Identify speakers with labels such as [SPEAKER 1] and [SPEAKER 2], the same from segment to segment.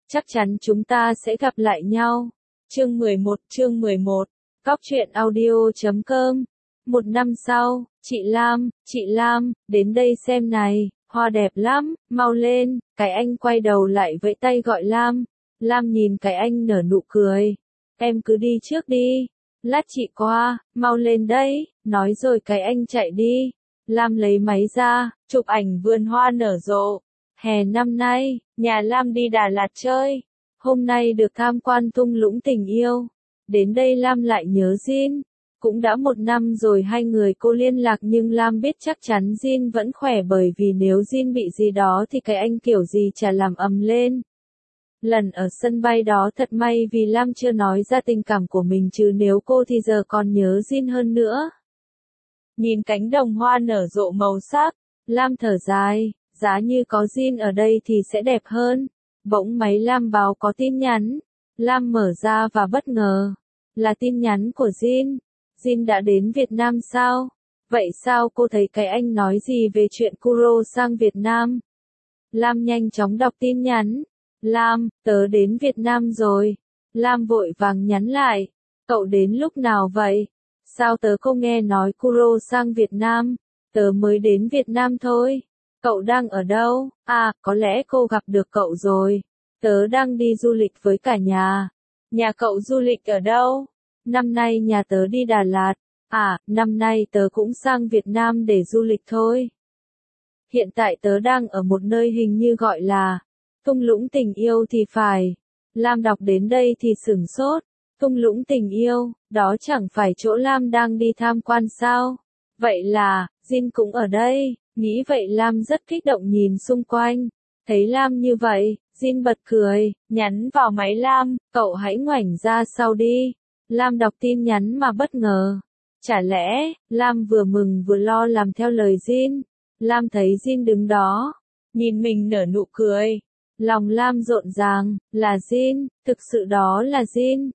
[SPEAKER 1] chắc chắn chúng ta sẽ gặp lại nhau. Chương 11, Cóc truyện audio.com. Một năm sau, chị Lam, đến đây xem này, hoa đẹp lắm, mau lên, cái anh quay đầu lại vẫy tay gọi Lam. Lam nhìn cái anh nở nụ cười. Em cứ đi trước đi, lát chị qua, mau lên đấy, nói rồi cái anh chạy đi. Lam lấy máy ra, chụp ảnh vườn hoa nở rộ. Hè năm nay, nhà Lam đi Đà Lạt chơi. Hôm nay được tham quan thung lũng tình yêu. Đến đây Lam lại nhớ Jin. Cũng đã 1 năm rồi hai người cô liên lạc nhưng Lam biết chắc chắn Jin vẫn khỏe bởi vì nếu Jin bị gì đó thì cái anh kiểu gì chả làm ầm lên. Lần ở sân bay đó thật may vì Lam chưa nói ra tình cảm của mình chứ nếu cô thì giờ còn nhớ Jin hơn nữa. Nhìn cánh đồng hoa nở rộ màu sắc, Lam thở dài, giá như có Jin ở đây thì sẽ đẹp hơn. Bỗng máy Lam báo có tin nhắn. Lam mở ra và bất ngờ. Là tin nhắn của Jin. Jin đã đến Việt Nam sao? Vậy sao cô thấy cái anh nói gì về chuyện Kuro sang Việt Nam? Lam nhanh chóng đọc tin nhắn. Lam, tớ đến Việt Nam rồi. Lam vội vàng nhắn lại. Cậu đến lúc nào vậy? Sao tớ không nghe nói Kuro sang Việt Nam? Tớ mới đến Việt Nam thôi. Cậu đang ở đâu? À, có lẽ cô gặp được cậu rồi. Tớ đang đi du lịch với cả nhà. Nhà cậu du lịch ở đâu? Năm nay nhà tớ đi Đà Lạt. À, năm nay tớ cũng sang Việt Nam để du lịch thôi. Hiện tại tớ đang ở một nơi hình như gọi là thung lũng tình yêu thì phải. Lam đọc đến đây thì sửng sốt. Thung lũng tình yêu, đó chẳng phải chỗ Lam đang đi tham quan sao? Vậy là, Jin cũng ở đây. Nghĩ vậy Lam rất kích động nhìn xung quanh. Thấy Lam như vậy, Jin bật cười, nhắn vào máy Lam, cậu hãy ngoảnh ra sau đi. Lam đọc tin nhắn mà bất ngờ. Chả lẽ, Lam vừa mừng vừa lo làm theo lời Jin. Lam thấy Jin đứng đó, nhìn mình nở nụ cười. Lòng Lam rộn ràng, là Jin, thực sự đó là Jin.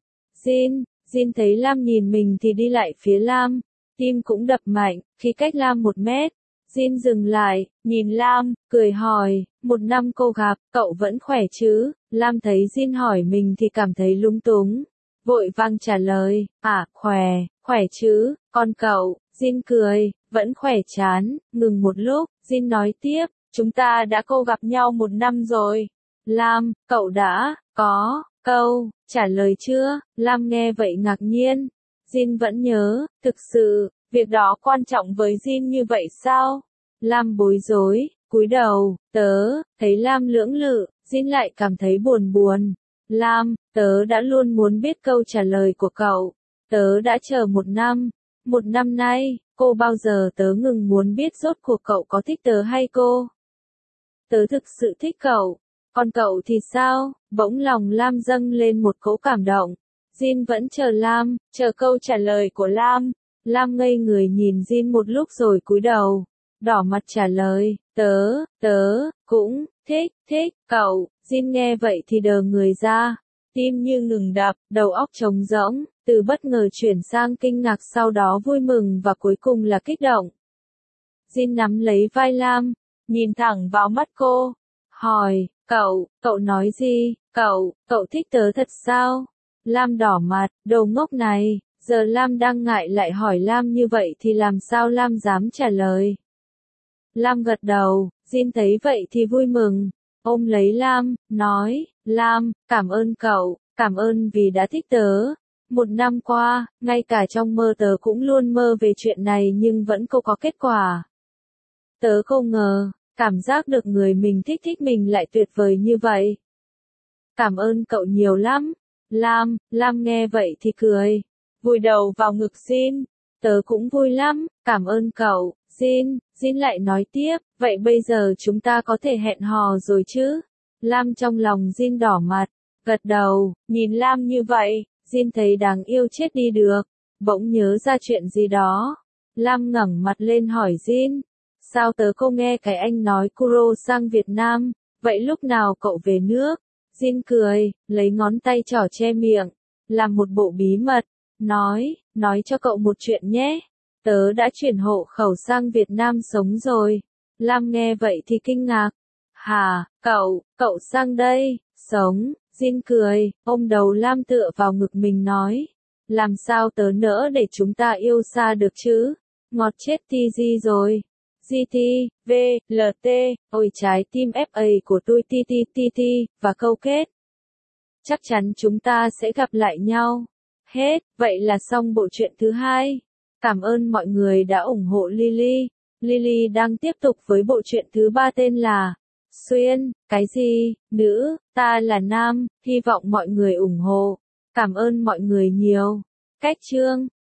[SPEAKER 1] Jin thấy Lam nhìn mình thì đi lại phía Lam. Tim cũng đập mạnh, khi cách Lam 1 mét. Jin dừng lại, nhìn Lam, cười hỏi, 1 năm cô gặp, cậu vẫn khỏe chứ? Lam thấy Jin hỏi mình thì cảm thấy lung túng. Vội vàng trả lời, khỏe chứ, còn cậu? Jin cười, vẫn khỏe chán, ngừng một lúc, Jin nói tiếp, chúng ta đã gặp nhau 1 năm rồi. Lam, cậu đã, có, câu, trả lời chưa? Lam nghe vậy ngạc nhiên. Jin vẫn nhớ, thực sự, việc đó quan trọng với Jin như vậy sao? Lam bối rối, cúi đầu, thấy Lam lưỡng lự, Jin lại cảm thấy buồn. Lam, tớ đã luôn muốn biết câu trả lời của cậu. Tớ đã chờ 1 năm. 1 năm nay, cô bao giờ tớ ngừng muốn biết rốt cuộc cậu có thích tớ hay cô? Tớ thực sự thích cậu. Còn cậu thì sao? Bỗng lòng Lam dâng lên một cỗ cảm động. Jin vẫn chờ Lam, chờ câu trả lời của Lam. Lam ngây người nhìn Jin một lúc rồi cúi đầu. Đỏ mặt trả lời, tớ, cũng, thích, cậu. Jin nghe vậy thì đờ người ra. Tim như ngừng đập, đầu óc trống rỗng, từ bất ngờ chuyển sang kinh ngạc sau đó vui mừng và cuối cùng là kích động. Jin nắm lấy vai Lam, nhìn thẳng vào mắt cô. Hỏi, cậu nói gì? Cậu thích tớ thật sao? Lam đỏ mặt, đồ ngốc này, giờ Lam đang ngại lại hỏi Lam như vậy thì làm sao Lam dám trả lời? Lam gật đầu, Jin thấy vậy thì vui mừng, ôm lấy Lam, nói, Lam, cảm ơn cậu, cảm ơn vì đã thích tớ. 1 năm qua, ngay cả trong mơ tớ cũng luôn mơ về chuyện này nhưng vẫn không có kết quả. Tớ không ngờ, cảm giác được người mình thích mình lại tuyệt vời như vậy. Cảm ơn cậu nhiều lắm. Lam nghe vậy thì cười, vùi đầu vào ngực Jin. Tớ cũng vui lắm, cảm ơn cậu, Jin lại nói tiếp, vậy bây giờ chúng ta có thể hẹn hò rồi chứ? Lam trong lòng Jin đỏ mặt, gật đầu, nhìn Lam như vậy, Jin thấy đáng yêu chết đi được, bỗng nhớ ra chuyện gì đó. Lam ngẩng mặt lên hỏi Jin, sao tớ không nghe cái anh nói Kuro sang Việt Nam, vậy lúc nào cậu về nước? Jin cười, lấy ngón tay trỏ che miệng, làm một bộ bí mật, nói cho cậu một chuyện nhé. Tớ đã chuyển hộ khẩu sang Việt Nam sống rồi. Lam nghe vậy thì kinh ngạc. Hả, cậu sang đây, sống? Jin cười, ôm đầu Lam tựa vào ngực mình nói. Làm sao tớ nỡ để chúng ta yêu xa được chứ? Ngọt chết TG rồi. GT, V, LT, ôi trái tim FA của tôi TTTT, và câu kết. Chắc chắn chúng ta sẽ gặp lại nhau. Hết, vậy là xong bộ truyện thứ 2. Cảm ơn mọi người đã ủng hộ Lily. Lily đang tiếp tục với bộ truyện thứ 3 tên là Xuyên, cái gì, nữ, ta là nam, hy vọng mọi người ủng hộ. Cảm ơn mọi người nhiều. Cách chương